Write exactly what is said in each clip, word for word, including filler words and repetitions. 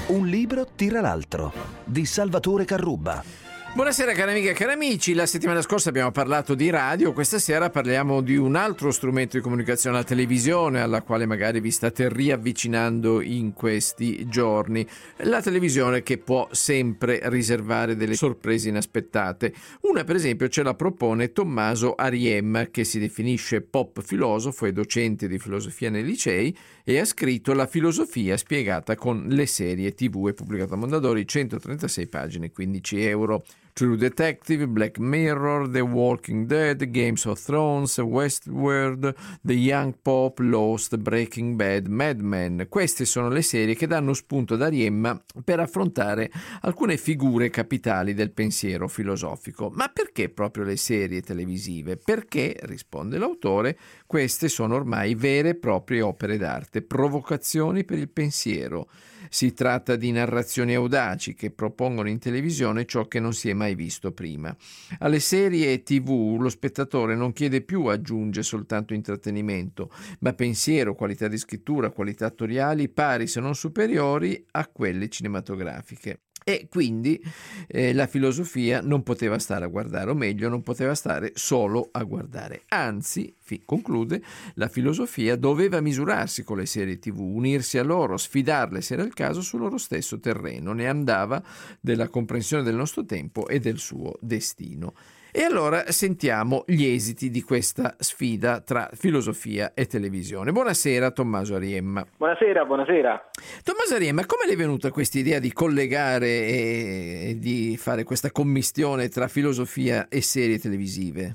Un libro tira l'altro di Salvatore Carrubba. Buonasera cari amiche e cari amici, la settimana scorsa abbiamo parlato di radio, questa sera parliamo di un altro strumento di comunicazione, la televisione, alla quale magari vi state riavvicinando in questi giorni. La televisione che può sempre riservare delle sorprese inaspettate. Una per esempio ce la propone Tommaso Ariem, che si definisce pop filosofo e docente di filosofia nei licei e ha scritto La filosofia spiegata con le serie tivù, e pubblicato a Mondadori, centotrentasei pagine, quindici euro. True Detective, Black Mirror, The Walking Dead, Games of Thrones, Westworld, The Young Pope, Lost, Breaking Bad, Mad Men. Queste sono le serie che danno spunto ad Ariem per affrontare alcune figure capitali del pensiero filosofico. Ma perché proprio le serie televisive? Perché, risponde l'autore, queste sono ormai vere e proprie opere d'arte, provocazioni per il pensiero. Si tratta di narrazioni audaci che propongono in televisione ciò che non si è mai visto prima. Alle serie tivù lo spettatore non chiede più, aggiunge, soltanto intrattenimento, ma pensiero, qualità di scrittura, qualità attoriali pari se non superiori a quelle cinematografiche. E quindi eh, la filosofia non poteva stare a guardare, o meglio, non poteva stare solo a guardare. Anzi, fi, conclude, la filosofia doveva misurarsi con le serie tivù, unirsi a loro, sfidarle se era il caso sul loro stesso terreno. Ne andava della comprensione del nostro tempo e del suo destino. E allora sentiamo gli esiti di questa sfida tra filosofia e televisione. Buonasera Tommaso Ariem. Buonasera, buonasera. Tommaso Ariem, come le è venuta questa idea di collegare e di fare questa commistione tra filosofia e serie televisive?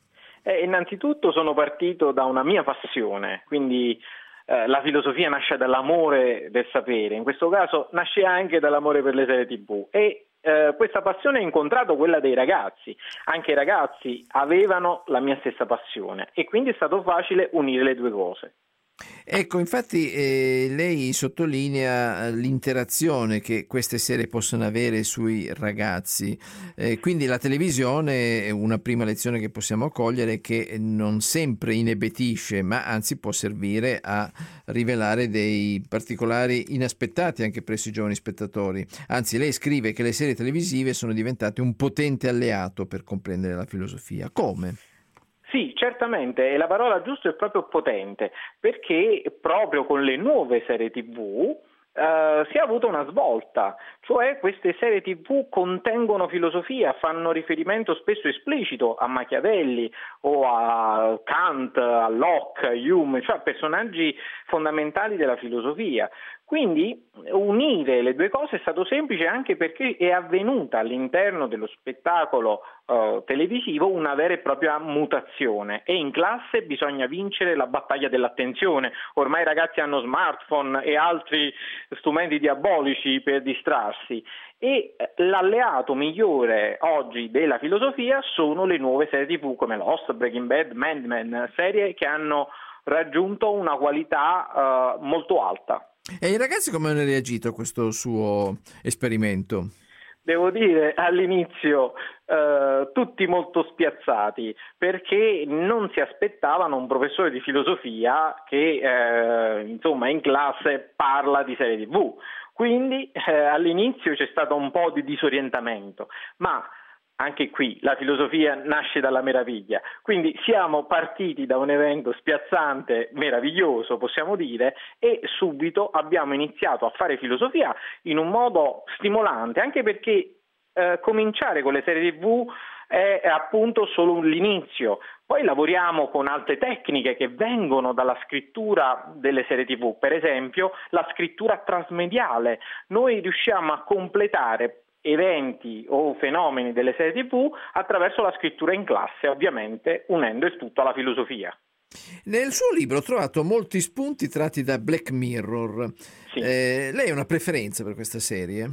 Eh, innanzitutto sono partito da una mia passione, quindi eh, la filosofia nasce dall'amore del sapere, in questo caso nasce anche dall'amore per le serie tivù e Eh, questa passione ha incontrato quella dei ragazzi. Anche i ragazzi avevano la mia stessa passione e quindi è stato facile unire le due cose. Ecco, infatti eh, lei sottolinea l'interazione che queste serie possono avere sui ragazzi, eh, quindi la televisione è una prima lezione che possiamo cogliere, che non sempre inebettisce, ma anzi può servire a rivelare dei particolari inaspettati anche presso i giovani spettatori. Anzi, lei scrive che le serie televisive sono diventate un potente alleato per comprendere la filosofia. Come? Sì, certamente, e la parola giusta è proprio potente, perché proprio con le nuove serie tivù Uh, si è avuta una svolta, cioè queste serie tivù contengono filosofia, fanno riferimento spesso esplicito a Machiavelli o a Kant, a Locke, a Hume, cioè personaggi fondamentali della filosofia. Quindi unire le due cose è stato semplice, anche perché è avvenuta all'interno dello spettacolo uh, televisivo una vera e propria mutazione, e in classe bisogna vincere la battaglia dell'attenzione. Ormai i ragazzi hanno smartphone e altri strumenti diabolici per distrarsi, e l'alleato migliore oggi della filosofia sono le nuove serie tivù come Lost, Breaking Bad, Mad Men, serie che hanno raggiunto una qualità uh, molto alta. E i ragazzi come hanno reagito a questo suo esperimento? Devo dire all'inizio eh, tutti molto spiazzati, perché non si aspettavano un professore di filosofia che eh, insomma in classe parla di serie tivù. Quindi eh, all'inizio c'è stato un po' di disorientamento, ma anche qui la filosofia nasce dalla meraviglia, quindi siamo partiti da un evento spiazzante, meraviglioso possiamo dire, e subito abbiamo iniziato a fare filosofia in un modo stimolante, anche perché eh, cominciare con le serie tivù è appunto solo l'inizio. Poi lavoriamo con altre tecniche che vengono dalla scrittura delle serie tivù, per esempio la scrittura trasmediale. Noi riusciamo a completare eventi o fenomeni delle serie tivù attraverso la scrittura in classe, ovviamente unendo il tutto alla filosofia. Nel suo libro ho trovato molti spunti tratti da Black Mirror. Sì. Eh, lei ha una preferenza per questa serie?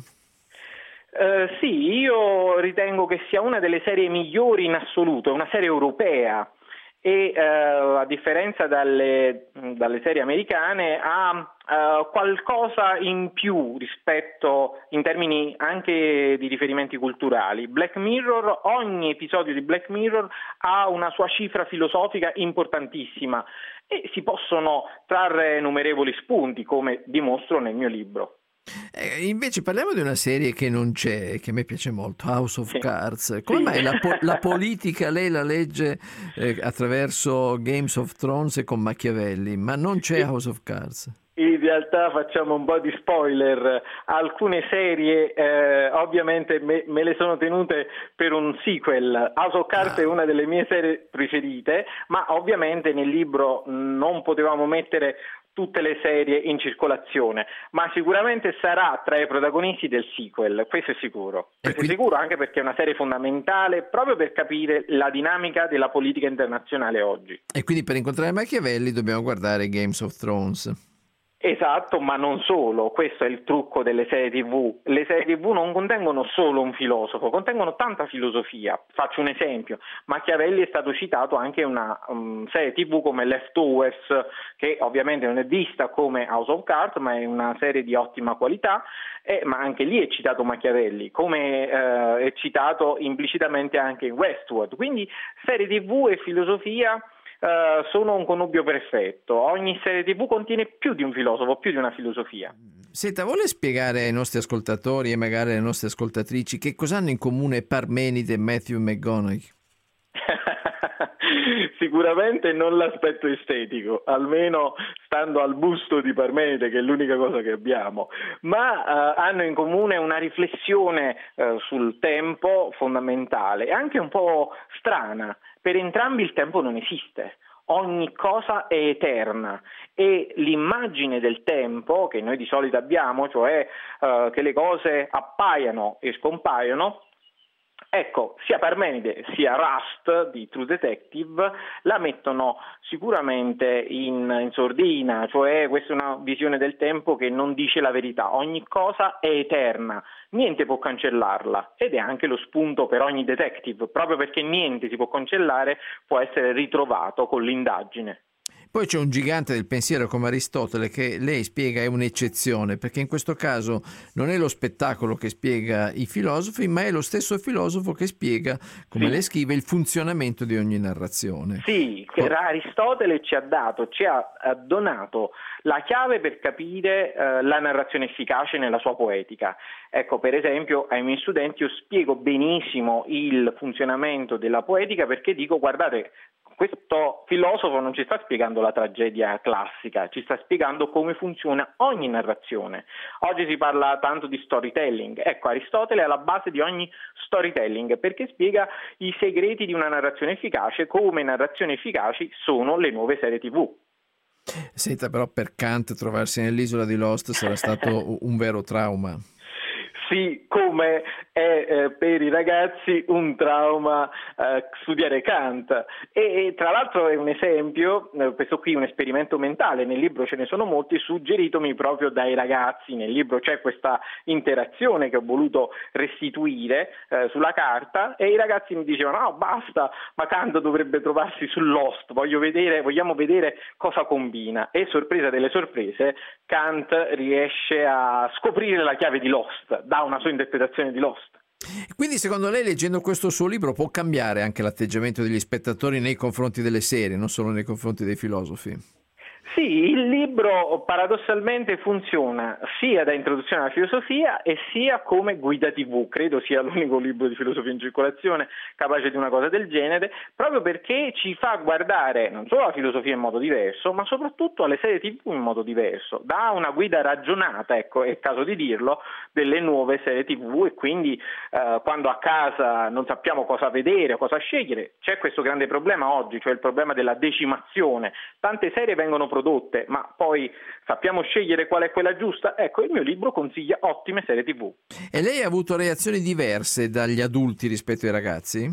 Uh, sì, io ritengo che sia una delle serie migliori in assoluto, è una serie europea e uh, a differenza dalle, dalle serie americane ha uh, qualcosa in più rispetto, in termini anche di riferimenti culturali. Black Mirror, ogni episodio di Black Mirror ha una sua cifra filosofica importantissima e si possono trarre innumerevoli spunti, come dimostro nel mio libro. Eh, invece parliamo di una serie che non c'è, che a me piace molto, House of Sì. Cards. Come Sì. mai la, po- la politica lei la legge eh, attraverso Games of Thrones e con Machiavelli, ma non c'è Sì. House of Cards? In realtà facciamo un po' di spoiler, alcune serie eh, ovviamente me, me le sono tenute per un sequel. House of Cards Ah. è una delle mie serie preferite, ma ovviamente nel libro non potevamo mettere tutte le serie in circolazione, ma sicuramente sarà tra i protagonisti del sequel, questo è sicuro. Questo quindi- è sicuro anche perché è una serie fondamentale proprio per capire la dinamica della politica internazionale oggi. E quindi per incontrare Machiavelli dobbiamo guardare Games of Thrones. Esatto, ma non solo, questo è il trucco delle serie tivù. Le serie tivù non contengono solo un filosofo, contengono tanta filosofia. Faccio un esempio, Machiavelli è stato citato anche in una um, serie tivù come Leftovers, che ovviamente non è vista come House of Cards, ma è una serie di ottima qualità, eh, ma anche lì è citato Machiavelli, come eh, è citato implicitamente anche in Westworld. Quindi serie tivù e filosofia Uh, sono un connubio perfetto. Ogni serie tivù contiene più di un filosofo, più di una filosofia. Senta, vuole spiegare ai nostri ascoltatori e magari alle nostre ascoltatrici che cosa hanno in comune Parmenide e Matthew McConaughey? Sicuramente non l'aspetto estetico, almeno stando al busto di Parmenide, che è l'unica cosa che abbiamo, ma uh, hanno in comune una riflessione uh, sul tempo fondamentale e anche un po' strana. Per entrambi il tempo non esiste, ogni cosa è eterna e l'immagine del tempo che noi di solito abbiamo, cioè uh, che le cose appaiano e scompaiono, ecco, sia Parmenide sia Rust di True Detective la mettono sicuramente in, in sordina, cioè questa è una visione del tempo che non dice la verità, ogni cosa è eterna, niente può cancellarla ed è anche lo spunto per ogni detective, proprio perché niente si può cancellare, può essere ritrovato con l'indagine. Poi c'è un gigante del pensiero come Aristotele che lei spiega è un'eccezione, perché in questo caso non è lo spettacolo che spiega i filosofi, ma è lo stesso filosofo che spiega, come Sì. lei scrive, il funzionamento di ogni narrazione. Sì, che Aristotele ci ha dato, ci ha, ha donato la chiave per capire eh, la narrazione efficace nella sua poetica. Ecco, per esempio, ai miei studenti io spiego benissimo il funzionamento della poetica perché dico, guardate, questo filosofo non ci sta spiegando la tragedia classica, ci sta spiegando come funziona ogni narrazione. Oggi si parla tanto di storytelling, ecco, Aristotele è alla base di ogni storytelling perché spiega i segreti di una narrazione efficace, come narrazioni efficaci sono le nuove serie tivù. Senta, però per Kant trovarsi nell'isola di Lost sarà stato un vero trauma. Sì, come è eh, per i ragazzi un trauma eh, studiare Kant e, e tra l'altro è un esempio, eh, questo qui è un esperimento mentale, nel libro ce ne sono molti, suggeritomi proprio dai ragazzi, nel libro c'è questa interazione che ho voluto restituire eh, sulla carta e i ragazzi mi dicevano no basta, ma Kant dovrebbe trovarsi su Lost, voglio vedere, vogliamo vedere cosa combina e sorpresa delle sorprese Kant riesce a scoprire la chiave di Lost, da una sua interpretazione di Lost. Quindi secondo lei leggendo questo suo libro può cambiare anche l'atteggiamento degli spettatori nei confronti delle serie, non solo nei confronti dei filosofi? Sì, il libro paradossalmente funziona sia da introduzione alla filosofia e sia come guida tivù, credo sia l'unico libro di filosofia in circolazione capace di una cosa del genere, proprio perché ci fa guardare non solo la filosofia in modo diverso, ma soprattutto alle serie tivù in modo diverso, dà una guida ragionata, ecco, è il caso di dirlo, delle nuove serie tivù e quindi eh, quando a casa non sappiamo cosa vedere o cosa scegliere, c'è questo grande problema oggi, cioè il problema della decimazione, tante serie vengono prodotte ma poi sappiamo scegliere qual è quella giusta? Ecco, il mio libro consiglia ottime serie tivù. E lei ha avuto reazioni diverse dagli adulti rispetto ai ragazzi?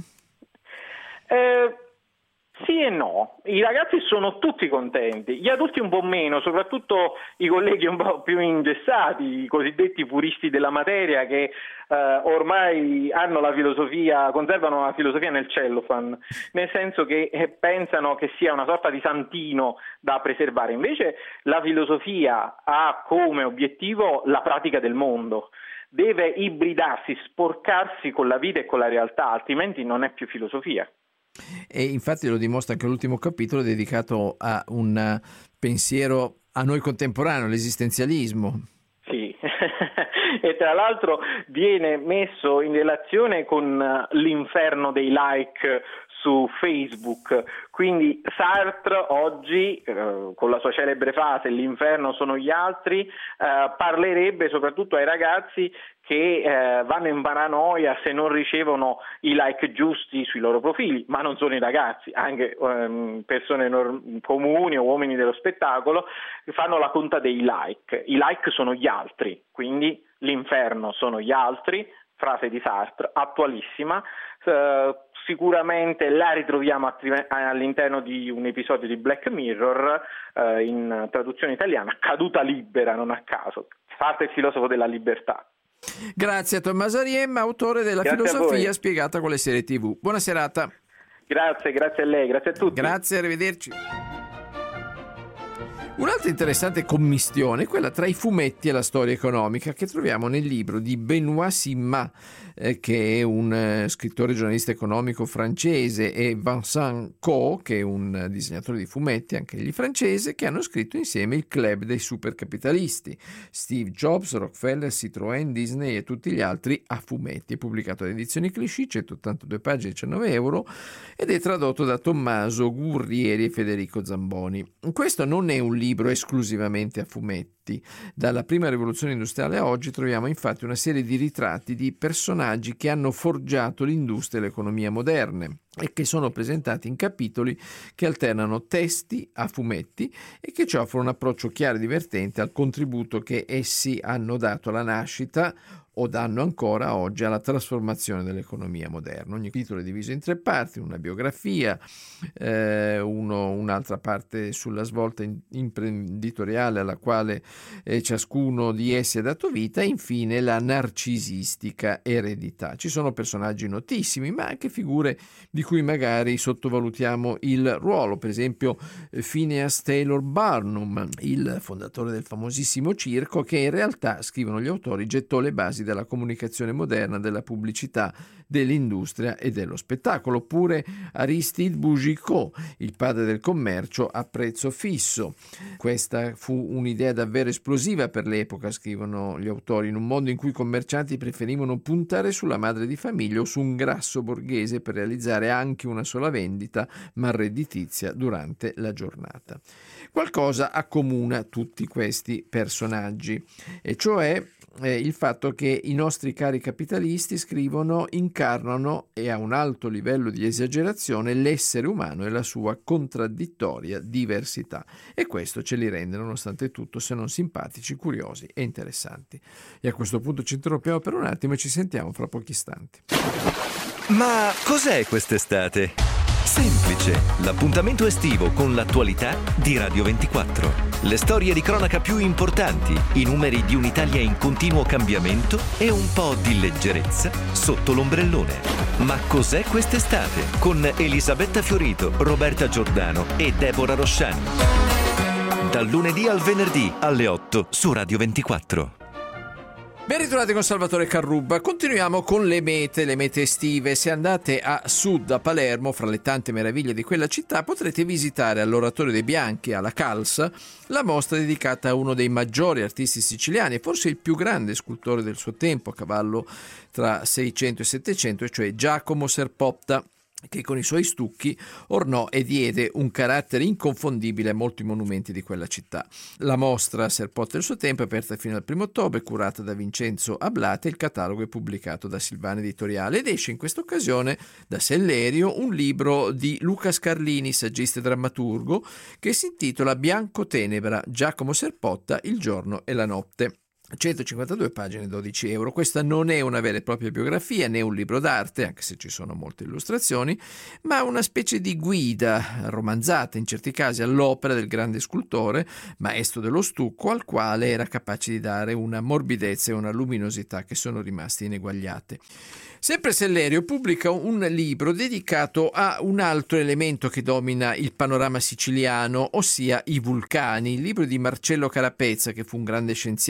Eh, sì e no, i ragazzi sono tutti contenti, gli adulti un po' meno, soprattutto i colleghi un po' più ingessati, i cosiddetti puristi della materia che eh, ormai hanno la filosofia, conservano la filosofia nel cellophane, nel senso che eh, pensano che sia una sorta di santino da preservare, invece la filosofia ha come obiettivo la pratica del mondo. Deve ibridarsi, sporcarsi con la vita e con la realtà, altrimenti non è più filosofia. E infatti lo dimostra anche l'ultimo capitolo dedicato a un pensiero a noi contemporaneo, l'esistenzialismo. Sì, e tra l'altro viene messo in relazione con l'inferno dei like su Facebook. Quindi Sartre oggi, eh, con la sua celebre frase "l'inferno sono gli altri", eh, parlerebbe soprattutto ai ragazzi che eh, vanno in paranoia se non ricevono i like giusti sui loro profili, ma non solo i ragazzi, anche ehm, persone norm- comuni o uomini dello spettacolo fanno la conta dei like. I like sono gli altri, quindi l'inferno sono gli altri, frase di Sartre, attualissima. Uh, sicuramente la ritroviamo all'interno di un episodio di Black Mirror, uh, in traduzione italiana, Caduta libera, non a caso. Sartre è il filosofo della libertà. Grazie a Tommaso Ariemma, autore della Grazie Filosofia spiegata con le serie tivù. Buona serata. Grazie, grazie a lei, grazie a tutti. Grazie, arrivederci. Un'altra interessante commistione è quella tra i fumetti e la storia economica, che troviamo nel libro di Benoît Simma, eh, che è un eh, scrittore e giornalista economico francese, e Vincent Coe, che è un eh, disegnatore di fumetti, anche egli francese, che hanno scritto insieme il club dei supercapitalisti. Steve Jobs, Rockefeller, Citroën, Disney e tutti gli altri a fumetti. È pubblicato da Edizioni Clichy, centottantadue pagine, diciannove euro, ed è tradotto da Tommaso Gurrieri e Federico Zamboni. Questo non è un libro libro esclusivamente a fumetti. Dalla prima rivoluzione industriale a oggi troviamo infatti una serie di ritratti di personaggi che hanno forgiato l'industria e l'economia moderne e che sono presentati in capitoli che alternano testi a fumetti e che ci offrono un approccio chiaro e divertente al contributo che essi hanno dato alla nascita o danno ancora oggi alla trasformazione dell'economia moderna. Ogni titolo è diviso in tre parti: una biografia, eh, uno, un'altra parte sulla svolta in, imprenditoriale alla quale eh, ciascuno di essi ha dato vita, e infine la narcisistica eredità. Ci sono personaggi notissimi, ma anche figure di cui magari sottovalutiamo il ruolo, per esempio Phineas Taylor Barnum, il fondatore del famosissimo circo, che in realtà, scrivono gli autori, gettò le basi della comunicazione moderna, della pubblicità, dell'industria e dello spettacolo. Oppure Aristide Bougicaud, il padre del commercio a prezzo fisso. Questa fu un'idea davvero esplosiva per l'epoca, scrivono gli autori, in un mondo in cui i commercianti preferivano puntare sulla madre di famiglia o su un grasso borghese per realizzare anche una sola vendita, ma redditizia, durante la giornata. Qualcosa accomuna tutti questi personaggi, e cioè eh, il fatto che i nostri cari capitalisti, scrivono, incarnano, e a un alto livello di esagerazione, l'essere umano e la sua contraddittoria diversità, e questo ce li rende nonostante tutto, se non simpatici, curiosi e interessanti. E a questo punto ci interrompiamo per un attimo e ci sentiamo fra pochi istanti. Ma cos'è quest'estate? Semplice, l'appuntamento estivo con l'attualità di Radio ventiquattro. Le storie di cronaca più importanti, i numeri di un'Italia in continuo cambiamento e un po' di leggerezza sotto l'ombrellone. Ma cos'è quest'estate? Con Elisabetta Fiorito, Roberta Giordano e Deborah Rosciani. Dal lunedì al venerdì alle otto su Radio ventiquattro. Ben ritrovati con Salvatore Carrubba. Continuiamo con le mete, le mete estive. Se andate a sud, a Palermo, fra le tante meraviglie di quella città, potrete visitare all'Oratorio dei Bianchi, alla Calza, la mostra dedicata a uno dei maggiori artisti siciliani e forse il più grande scultore del suo tempo, a cavallo tra Seicento e Settecento, cioè Giacomo Serpotta, che con i suoi stucchi ornò e diede un carattere inconfondibile a molti monumenti di quella città. La mostra Serpotta del suo tempo è aperta fino al primo ottobre, curata da Vincenzo Ablate. Il catalogo è pubblicato da Silvana Editoriale ed esce in questa occasione da Sellerio un libro di Luca Scarlini, saggista e drammaturgo, che si intitola Bianco Tenebra, Giacomo Serpotta, il giorno e la notte. centocinquantadue pagine, dodici euro. Questa non è una vera e propria biografia né un libro d'arte, anche se ci sono molte illustrazioni, ma una specie di guida romanzata in certi casi all'opera del grande scultore, maestro dello stucco, al quale era capace di dare una morbidezza e una luminosità che sono rimaste ineguagliate. Sempre Sellerio pubblica un libro dedicato a un altro elemento che domina il panorama siciliano, ossia i vulcani. Il libro di Marcello Carapezza, che fu un grande scienziato, un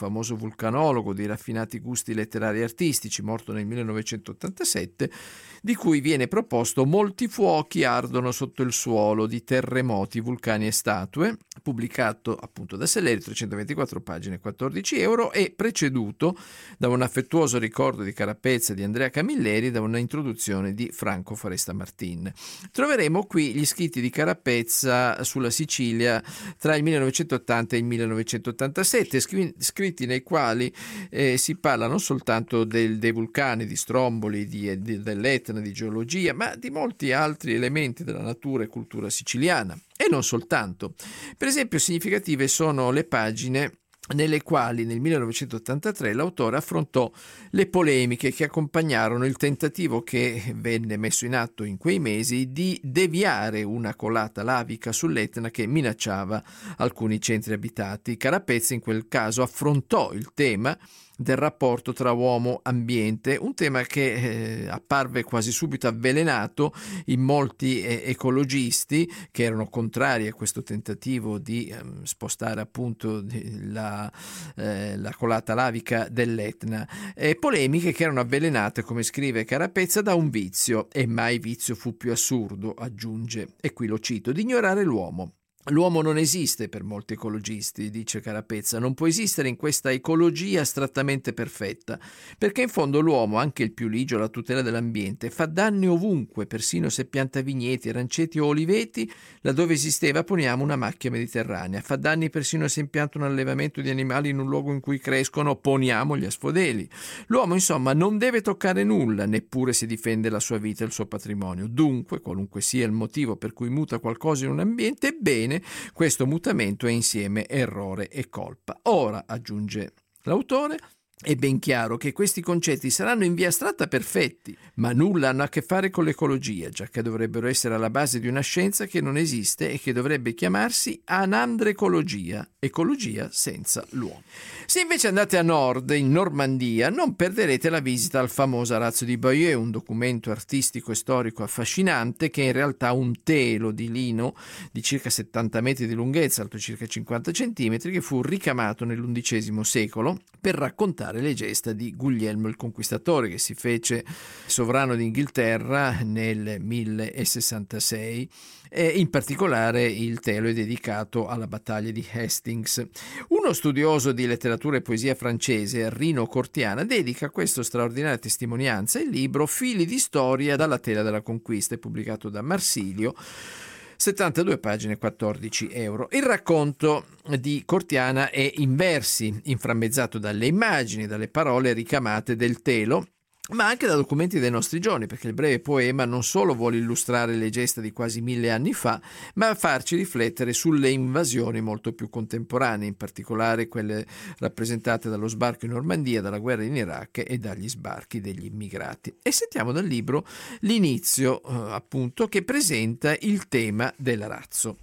famoso vulcanologo di raffinati gusti letterari e artistici, morto nel millenovecentottantasette, di cui viene proposto Molti fuochi ardono sotto il suolo, di terremoti, vulcani e statue, pubblicato appunto da Selleri, trecentoventiquattro pagine, quattordici euro, e preceduto da un affettuoso ricordo di Carapezza di Andrea Camilleri, da una introduzione di Franco Foresta Martin. Troveremo qui gli scritti di Carapezza sulla Sicilia tra il millenovecentottanta e il millenovecentottantasette, scritti nei quali eh, si parla non soltanto del, dei vulcani, di Stromboli, di, di, dell'Etna, di geologia, ma di molti altri elementi della natura e cultura siciliana. E non soltanto. Per esempio, significative sono le pagine nelle quali nel millenovecentottantatré l'autore affrontò le polemiche che accompagnarono il tentativo che venne messo in atto in quei mesi di deviare una colata lavica sull'Etna che minacciava alcuni centri abitati. Carapezza in quel caso affrontò il tema del rapporto tra uomo-ambiente, un tema che eh, apparve quasi subito avvelenato in molti eh, ecologisti che erano contrari a questo tentativo di eh, spostare appunto la, eh, la colata lavica dell'Etna, e polemiche che erano avvelenate, come scrive Carapezza, da un vizio, e mai vizio fu più assurdo, aggiunge, e qui lo cito, di ignorare l'uomo. L'uomo non esiste per molti ecologisti, dice Carapezza, non può esistere in questa ecologia astrattamente perfetta, perché in fondo l'uomo, anche il più ligio alla tutela dell'ambiente, fa danni ovunque, persino se pianta vigneti, aranceti o oliveti, laddove esisteva poniamo una macchia mediterranea, fa danni persino se impianta un allevamento di animali in un luogo in cui crescono, poniamo gli asfodeli. L'uomo, insomma, non deve toccare nulla, neppure se difende la sua vita e il suo patrimonio. Dunque, qualunque sia il motivo per cui muta qualcosa in un ambiente, è bene questo mutamento è insieme errore e colpa. Ora, aggiunge l'autore, è ben chiaro che questi concetti saranno in via astratta perfetti, ma nulla hanno a che fare con l'ecologia, giacché dovrebbero essere alla base di una scienza che non esiste e che dovrebbe chiamarsi anandrecologia, ecologia senza l'uomo. Se invece andate a nord, in Normandia, non perderete la visita al famoso Arazzo di Bayeux, un documento artistico e storico affascinante che è in realtà un telo di lino di circa settanta metri di lunghezza, alto circa cinquanta centimetri, che fu ricamato nell'undicesimo secolo per raccontare le gesta di Guglielmo il Conquistatore, che si fece sovrano d'Inghilterra nel millesessantasei, e in particolare il telo è dedicato alla battaglia di Hastings. Uno studioso di letteratura e poesia francese, Rino Cortiana, dedica a questa straordinaria testimonianza il libro Fili di storia dalla tela della conquista, pubblicato da Marsilio, settantadue pagine, quattordici euro. Il racconto di Cortiana è in versi, inframmezzato dalle immagini, dalle parole ricamate del telo, ma anche da documenti dei nostri giorni, perché il breve poema non solo vuole illustrare le gesta di quasi mille anni fa, ma farci riflettere sulle invasioni molto più contemporanee, in particolare quelle rappresentate dallo sbarco in Normandia, dalla guerra in Iraq e dagli sbarchi degli immigrati. E sentiamo dal libro l'inizio, eh, appunto, che presenta il tema dell'arazzo.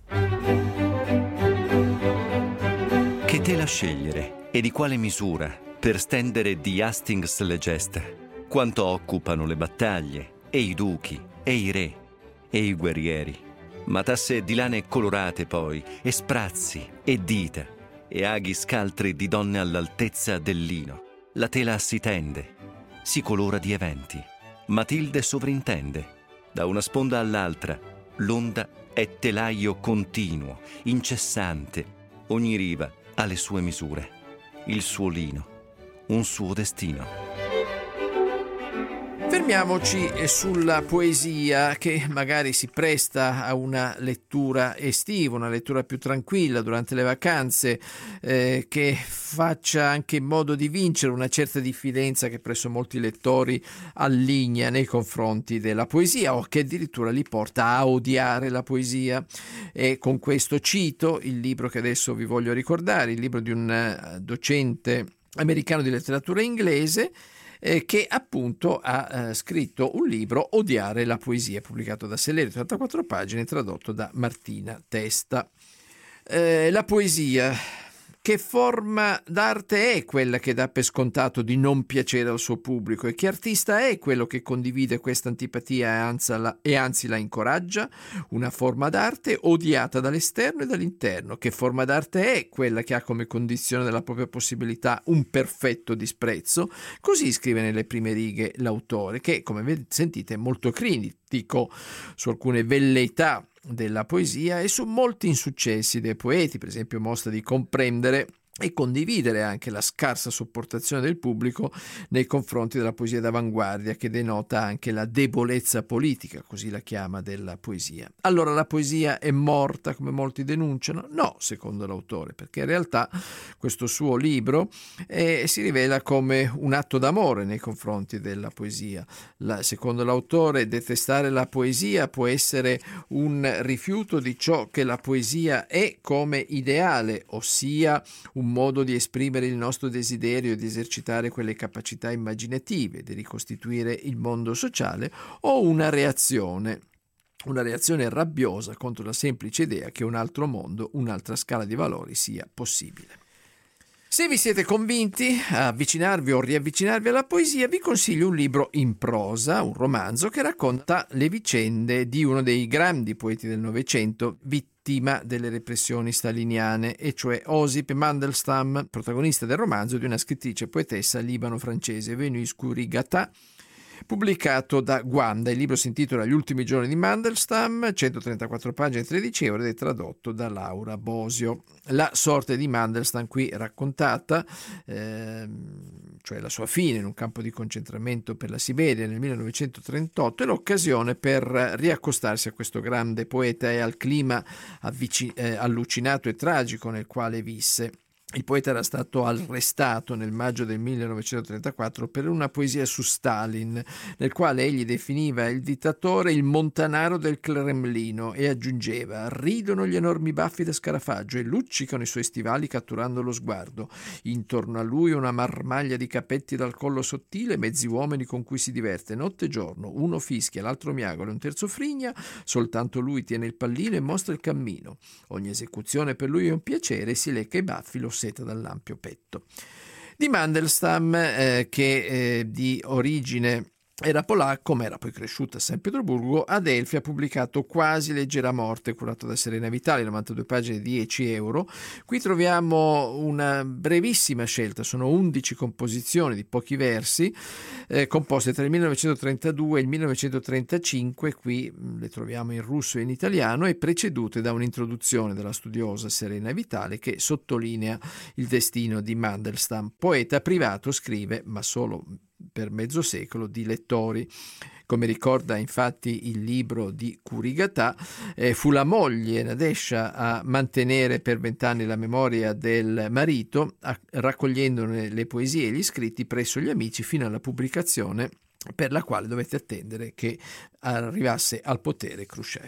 Che tela scegliere e di quale misura per stendere di Hastings le gesta? Quanto occupano le battaglie, e i duchi, e i re, e i guerrieri. Matasse di lane colorate poi, e sprazzi, e dita, e aghi scaltri di donne all'altezza del lino. La tela si tende, si colora di eventi. Matilde sovrintende. Da una sponda all'altra, l'onda è telaio continuo, incessante. Ogni riva ha le sue misure, il suo lino, un suo destino. Fermiamoci sulla poesia, che magari si presta a una lettura estiva, una lettura più tranquilla durante le vacanze, eh, che faccia anche in modo di vincere una certa diffidenza che presso molti lettori alligna nei confronti della poesia, o che addirittura li porta a odiare la poesia. E con questo cito il libro che adesso vi voglio ricordare, il libro di un docente americano di letteratura inglese, Eh, che appunto ha eh, scritto un libro, Odiare la poesia, pubblicato da Selleri, trentaquattro pagine, tradotto da Martina Testa. Eh, la poesia, che forma d'arte è quella che dà per scontato di non piacere al suo pubblico e che artista è quello che condivide questa antipatia e anzi la, e anzi la incoraggia? Una forma d'arte odiata dall'esterno e dall'interno. Che forma d'arte è quella che ha come condizione della propria possibilità un perfetto disprezzo? Così scrive nelle prime righe l'autore, che come sentite è molto critico su alcune velleità della poesia e su molti insuccessi dei poeti. Per esempio mostra di comprendere e condividere anche la scarsa sopportazione del pubblico nei confronti della poesia d'avanguardia, che denota anche la debolezza politica, così la chiama, della poesia. Allora la poesia è morta, come molti denunciano? No, secondo l'autore, perché in realtà questo suo libro eh, si rivela come un atto d'amore nei confronti della poesia. La, secondo l'autore, detestare la poesia può essere un rifiuto di ciò che la poesia è come ideale, ossia un un modo di esprimere il nostro desiderio di esercitare quelle capacità immaginative, di ricostituire il mondo sociale, o una reazione, una reazione rabbiosa contro la semplice idea che un altro mondo, un'altra scala di valori sia possibile. Se vi siete convinti a avvicinarvi o riavvicinarvi alla poesia, vi consiglio un libro in prosa, un romanzo che racconta le vicende di uno dei grandi poeti del Novecento, vittima delle repressioni staliniane, e cioè Osip Mandelstam, protagonista del romanzo di una scrittrice poetessa libano-francese, Venus Kurigata, pubblicato da Guanda. Il libro si intitola Gli ultimi giorni di Mandelstam, centotrentaquattro pagine, tredici euro, ed è tradotto da Laura Bosio. La sorte di Mandelstam qui raccontata, ehm, cioè la sua fine in un campo di concentramento per la Siberia nel millenovecentotrentotto, è l'occasione per riaccostarsi a questo grande poeta e al clima avvicin- eh, allucinato e tragico nel quale visse. Il poeta era stato arrestato nel maggio del millenovecentotrentaquattro per una poesia su Stalin, nel quale egli definiva il dittatore il montanaro del Cremlino e aggiungeva: ridono gli enormi baffi da scarafaggio e luccicano i suoi stivali catturando lo sguardo. Intorno a lui una marmaglia di capetti dal collo sottile, mezzi uomini con cui si diverte notte e giorno. Uno fischia, l'altro miagola, un terzo frigna, soltanto lui tiene il pallino e mostra il cammino. Ogni esecuzione per lui è un piacere, si lecca i baffi, lo seta dall'ampio petto. Di Mandelstam, eh, che eh, di origine era polacco, ma era poi cresciuto a San Pietroburgo, Adelphi ha pubblicato Quasi leggera morte, curato da Serena Vitali, novantadue pagine, dieci euro. Qui troviamo una brevissima scelta, sono undici composizioni di pochi versi, eh, composte tra il millenovecentotrentadue e il millenovecentotrentacinque, qui le troviamo in russo e in italiano, e precedute da un'introduzione della studiosa Serena Vitali che sottolinea il destino di Mandelstam, poeta privato, scrive, ma solo per mezzo secolo, di lettori. Come ricorda infatti il libro di Kurigata, eh, fu la moglie Nadesha a mantenere per vent'anni la memoria del marito, a, raccogliendone le poesie e gli scritti presso gli amici fino alla pubblicazione, per la quale dovette attendere che arrivasse al potere Khrushchev.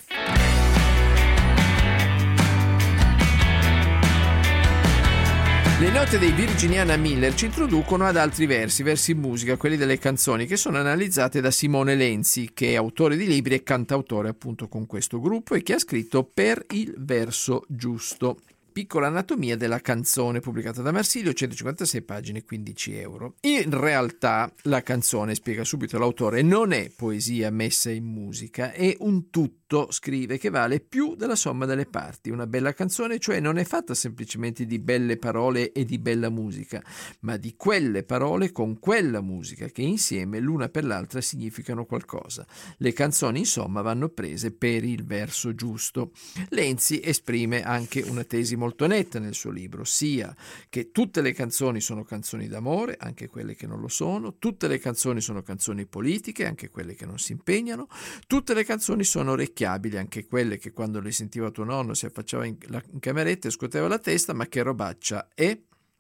Le note dei Virginiana Miller ci introducono ad altri versi, versi in musica, quelli delle canzoni, che sono analizzate da Simone Lenzi, che è autore di libri e cantautore appunto con questo gruppo e che ha scritto Per il verso giusto. Piccola anatomia della canzone, pubblicata da Marsilio, centocinquantasei pagine, quindici euro. In realtà la canzone, spiega subito l'autore, non è poesia messa in musica, è un tutto, scrive, che vale più della somma delle parti. Una bella canzone, cioè, non è fatta semplicemente di belle parole e di bella musica, ma di quelle parole con quella musica che insieme l'una per l'altra significano qualcosa. Le canzoni, insomma, vanno prese per il verso giusto. Lenzi esprime anche una tesi molto netta nel suo libro, sia che tutte le canzoni sono canzoni d'amore, anche quelle che non lo sono, tutte le canzoni sono canzoni politiche, anche quelle che non si impegnano, tutte le canzoni sono orecchiabili, anche quelle che quando le sentiva tuo nonno si affacciava in, la, in cameretta e scuoteva la testa, ma che robaccia è?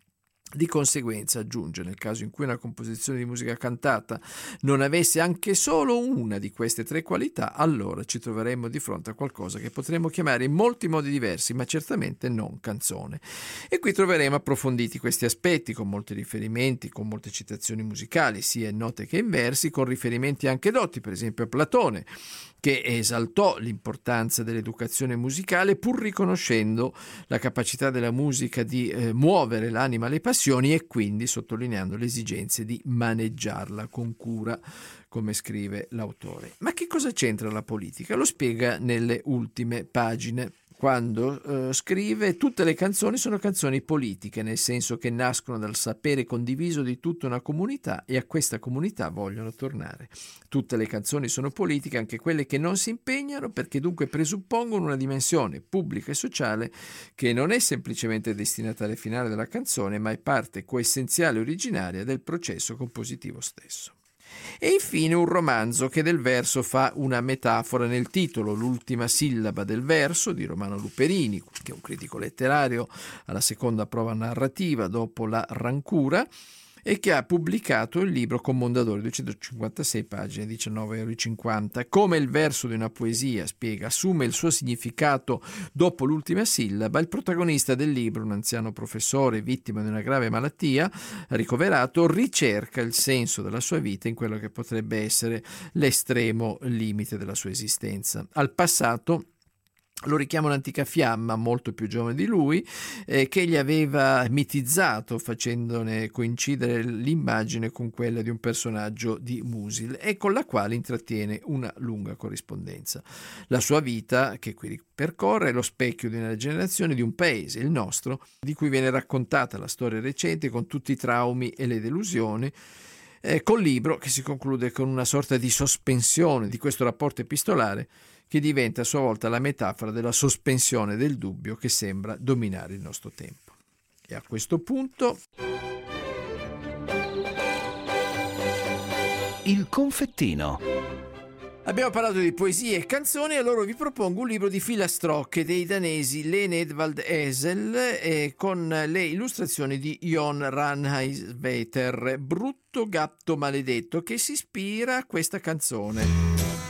Di conseguenza, aggiunge, nel caso in cui una composizione di musica cantata non avesse anche solo una di queste tre qualità, allora ci troveremmo di fronte a qualcosa che potremmo chiamare in molti modi diversi, ma certamente non canzone. E qui troveremo approfonditi questi aspetti, con molti riferimenti, con molte citazioni musicali, sia in note che in versi, con riferimenti anche dotti, per esempio a Platone, che esaltò l'importanza dell'educazione musicale pur riconoscendo la capacità della musica di eh, muovere l'anima alle passioni e quindi sottolineando le esigenze di maneggiarla con cura, come scrive l'autore. Ma che cosa c'entra la politica? Lo spiega nelle ultime pagine, quando eh, scrive: tutte le canzoni sono canzoni politiche, nel senso che nascono dal sapere condiviso di tutta una comunità e a questa comunità vogliono tornare. Tutte le canzoni sono politiche, anche quelle che non si impegnano, perché dunque presuppongono una dimensione pubblica e sociale che non è semplicemente destinataria finale della canzone, ma è parte coessenziale e originaria del processo compositivo stesso. E infine un romanzo che del verso fa una metafora nel titolo, L'ultima sillaba del verso di Romano Luperini, che è un critico letterario alla seconda prova narrativa dopo La Rancura, e che ha pubblicato il libro con Mondadori, duecentocinquantasei pagine, diciannove euro e cinquanta. Come il verso di una poesia, spiega, assume il suo significato dopo l'ultima sillaba, il protagonista del libro, un anziano professore vittima di una grave malattia, ricoverato, ricerca il senso della sua vita in quello che potrebbe essere l'estremo limite della sua esistenza. Al passato lo richiama un'antica fiamma molto più giovane di lui, eh, che gli aveva mitizzato facendone coincidere l'immagine con quella di un personaggio di Musil e con la quale intrattiene una lunga corrispondenza. La sua vita, che qui percorre, è lo specchio di una generazione, di un paese, il nostro, di cui viene raccontata la storia recente con tutti i traumi e le delusioni, eh, col libro che si conclude con una sorta di sospensione di questo rapporto epistolare che diventa a sua volta la metafora della sospensione del dubbio che sembra dominare il nostro tempo. E a questo punto il confettino. Abbiamo parlato di poesie e canzoni, allora vi propongo un libro di filastrocche dei danesi Lene Edvald Esel eh, con le illustrazioni di Jon Ranheisveter, Brutto gatto maledetto, che si ispira a questa canzone.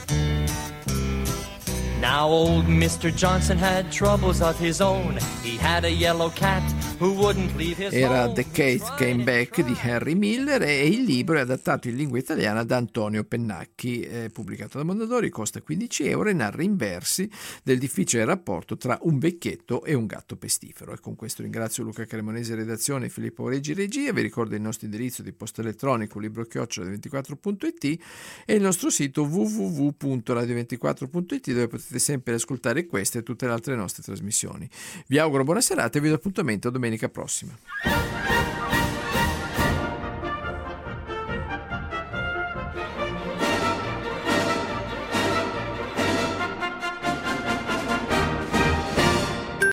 Now old mister Johnson had troubles of his own. He had a yellow cat who wouldn't leave his Era home. The Cat Came Back di Henry Miller e il libro è adattato in lingua italiana da Antonio Pennacchi, è pubblicato da Mondadori, costa quindici euro e narra in versi del difficile rapporto tra un vecchietto e un gatto pestifero. E con questo ringrazio Luca Cremonesi redazione e Filippo Reggi regia. Vi ricordo il nostro indirizzo di posta elettronico libro chiocciola ventiquattro punto it e il nostro sito w w w punto radio ventiquattro punto it dove potete sempre ascoltare queste e tutte le altre nostre trasmissioni. Vi auguro buona serata e vi do appuntamento a domenica prossima.